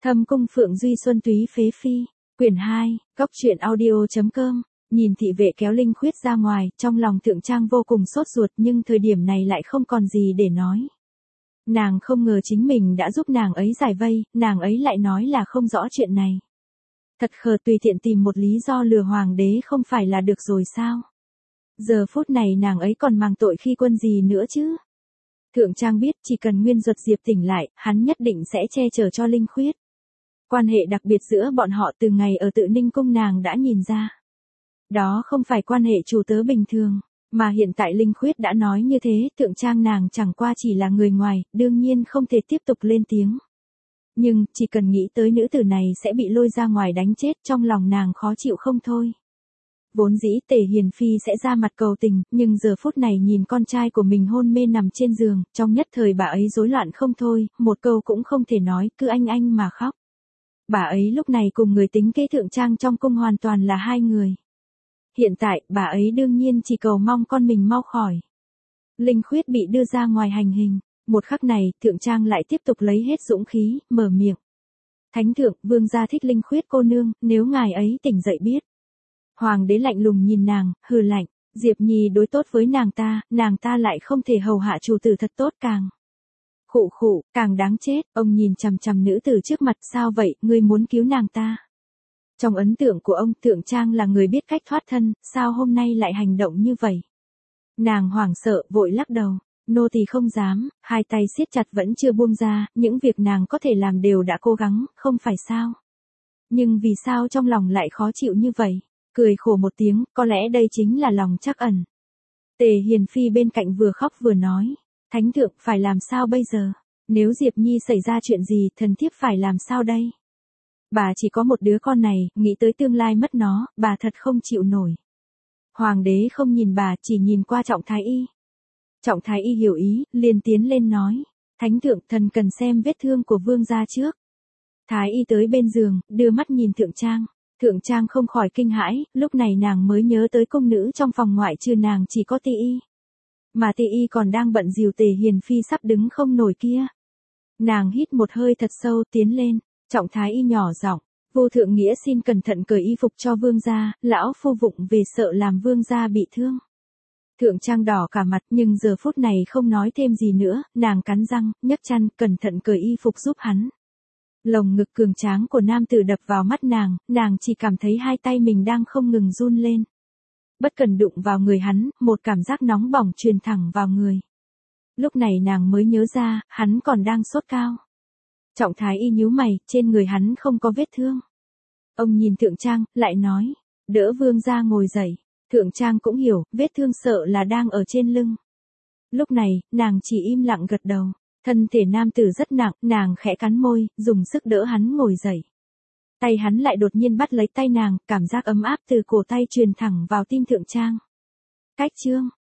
Thâm cung Phượng Duy Xuân Túy Phế Phi, quyển 2, góc truyện audio.com, nhìn thị vệ kéo Linh Khuyết ra ngoài, trong lòng Thượng Trang vô cùng sốt ruột nhưng thời điểm này lại không còn gì để nói. Nàng không ngờ chính mình đã giúp nàng ấy giải vây, nàng ấy lại nói là không rõ chuyện này. Thật khờ, tùy tiện tìm một lý do lừa hoàng đế không phải là được rồi sao? Giờ phút này nàng ấy còn mang tội khi quân gì nữa chứ? Thượng Trang biết chỉ cần Nguyên Duật Diệp tỉnh lại, hắn nhất định sẽ che chở cho Linh Khuyết. Quan hệ đặc biệt giữa bọn họ từ ngày ở Tự Ninh Cung nàng đã nhìn ra. Đó không phải quan hệ chủ tớ bình thường, mà hiện tại Linh Khuyết đã nói như thế, Thượng Trang nàng chẳng qua chỉ là người ngoài, đương nhiên không thể tiếp tục lên tiếng. Nhưng, chỉ cần nghĩ tới nữ tử này sẽ bị lôi ra ngoài đánh chết, trong lòng nàng khó chịu không thôi. Vốn dĩ Tề Hiền Phi sẽ ra mặt cầu tình, nhưng giờ phút này nhìn con trai của mình hôn mê nằm trên giường, trong nhất thời bà ấy rối loạn không thôi, một câu cũng không thể nói, cứ anh mà khóc. Bà ấy lúc này cùng người tính kế Thượng Trang trong cung hoàn toàn là hai người. Hiện tại, bà ấy đương nhiên chỉ cầu mong con mình mau khỏi. Linh Khuyết bị đưa ra ngoài hành hình, một khắc này, Thượng Trang lại tiếp tục lấy hết dũng khí, mở miệng. Thánh thượng, vương gia thích Linh Khuyết cô nương, nếu ngài ấy tỉnh dậy biết. Hoàng đế lạnh lùng nhìn nàng, hừ lạnh, Diệp Nhi đối tốt với nàng ta lại không thể hầu hạ chủ tử thật tốt càng. Khụ, càng đáng chết, ông nhìn chằm chằm nữ tử trước mặt, sao vậy, ngươi muốn cứu nàng ta. Trong ấn tượng của ông, Thượng Trang là người biết cách thoát thân, sao hôm nay lại hành động như vậy. Nàng hoảng sợ, vội lắc đầu, nô tỳ không dám, hai tay siết chặt vẫn chưa buông ra, những việc nàng có thể làm đều đã cố gắng, không phải sao. Nhưng vì sao trong lòng lại khó chịu như vậy, cười khổ một tiếng, có lẽ đây chính là lòng trắc ẩn. Tề Hiền Phi bên cạnh vừa khóc vừa nói, Thánh thượng phải làm sao bây giờ, nếu Diệp Nhi xảy ra chuyện gì, thần thiếp phải làm sao đây. Bà chỉ có một đứa con này, nghĩ tới tương lai mất nó, bà thật không chịu nổi. Hoàng đế không nhìn bà, chỉ nhìn qua Trọng Thái Y. Trọng Thái Y hiểu ý, liền tiến lên nói, Thánh thượng, thần cần xem vết thương của vương gia trước. Thái Y tới bên giường, đưa mắt nhìn Thượng Trang. Thượng Trang không khỏi kinh hãi, lúc này nàng mới nhớ tới cung nữ trong phòng ngoại trừ nàng chỉ có Ti Y. Mà Ti Y còn đang bận dìu Tề Hiền Phi sắp đứng không nổi kia. Nàng hít một hơi thật sâu, tiến lên. Trọng Thái Y nhỏ giọng, vô thượng nghĩa xin cẩn thận cởi y phục cho vương gia, lão phu vụng về sợ làm vương gia bị thương. Thượng Trang đỏ cả mặt nhưng giờ phút này không nói thêm gì nữa, nàng cắn răng, nhấc chăn, cẩn thận cởi y phục giúp hắn. Lồng ngực cường tráng của nam tử đập vào mắt nàng chỉ cảm thấy hai tay mình đang không ngừng run lên. Bất cần đụng vào người hắn, một cảm giác nóng bỏng truyền thẳng vào người. Lúc này nàng mới nhớ ra, hắn còn đang sốt cao. Trọng Thái Y nhíu mày, trên người hắn không có vết thương. Ông nhìn Thượng Trang, lại nói, đỡ vương gia ngồi dậy. Thượng Trang cũng hiểu, vết thương sợ là đang ở trên lưng. Lúc này, nàng chỉ im lặng gật đầu. Thân thể nam tử rất nặng, nàng khẽ cắn môi, dùng sức đỡ hắn ngồi dậy. Tay hắn lại đột nhiên bắt lấy tay nàng, cảm giác ấm áp từ cổ tay truyền thẳng vào tim Thượng Trang. Cách chương